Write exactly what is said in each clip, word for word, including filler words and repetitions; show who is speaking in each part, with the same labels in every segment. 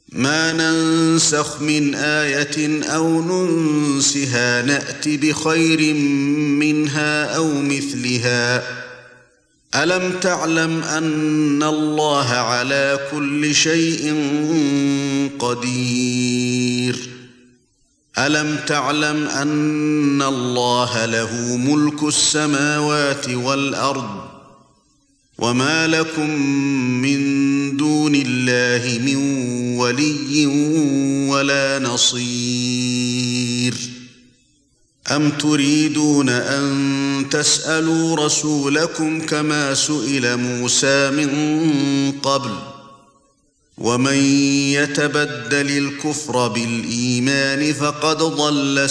Speaker 1: ما ننسخ من آية أو ننسها نأت بخير منها أو مثلها ألم تعلم أن الله على كل شيء قدير ألم تعلم أن الله له ملك السماوات والأرض وما لكم من دون الله من ولي ولا نصير أم تريدون أن تسألوا رسولكم كما سئل موسى من قبل ومن يتبدل الكفر بالإيمان فقد ضل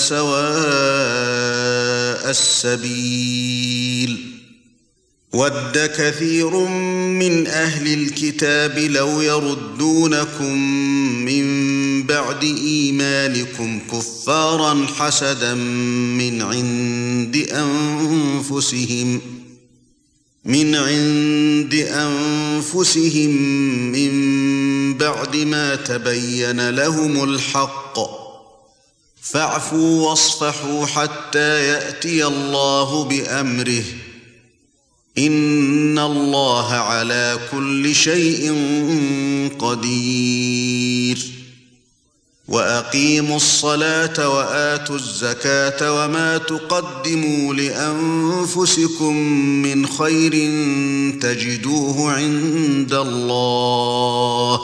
Speaker 1: سواء السبيل ود كثير من أهل الكتاب لو يردونكم من بعد إيمانكم كفارا حسدا من عند أنفسهم من عند أنفسهم من بعد ما تبين لهم الحق فاعفوا واصفحوا حتى يأتي الله بأمره إن الله على كل شيء قدير وأقيموا الصلاة وآتوا الزكاة وما تقدموا لأنفسكم من خير تجدوه عند الله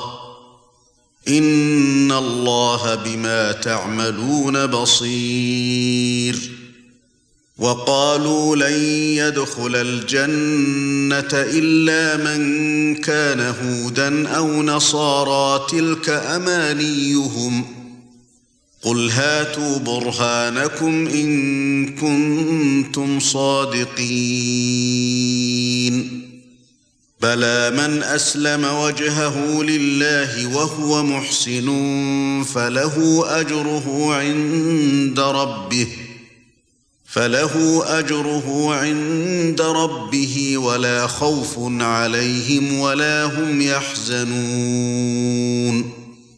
Speaker 1: إن الله بما تعملون بصير وقالوا لن يدخل الجنة إلا من كان هودا أو نصارى تلك أمانيهم قل هاتوا برهانكم إن كنتم صادقين بلى من أسلم وجهه لله وهو محسن فله أجره عند ربه فله أجره عند ربه ولا خوف عليهم ولا هم يحزنون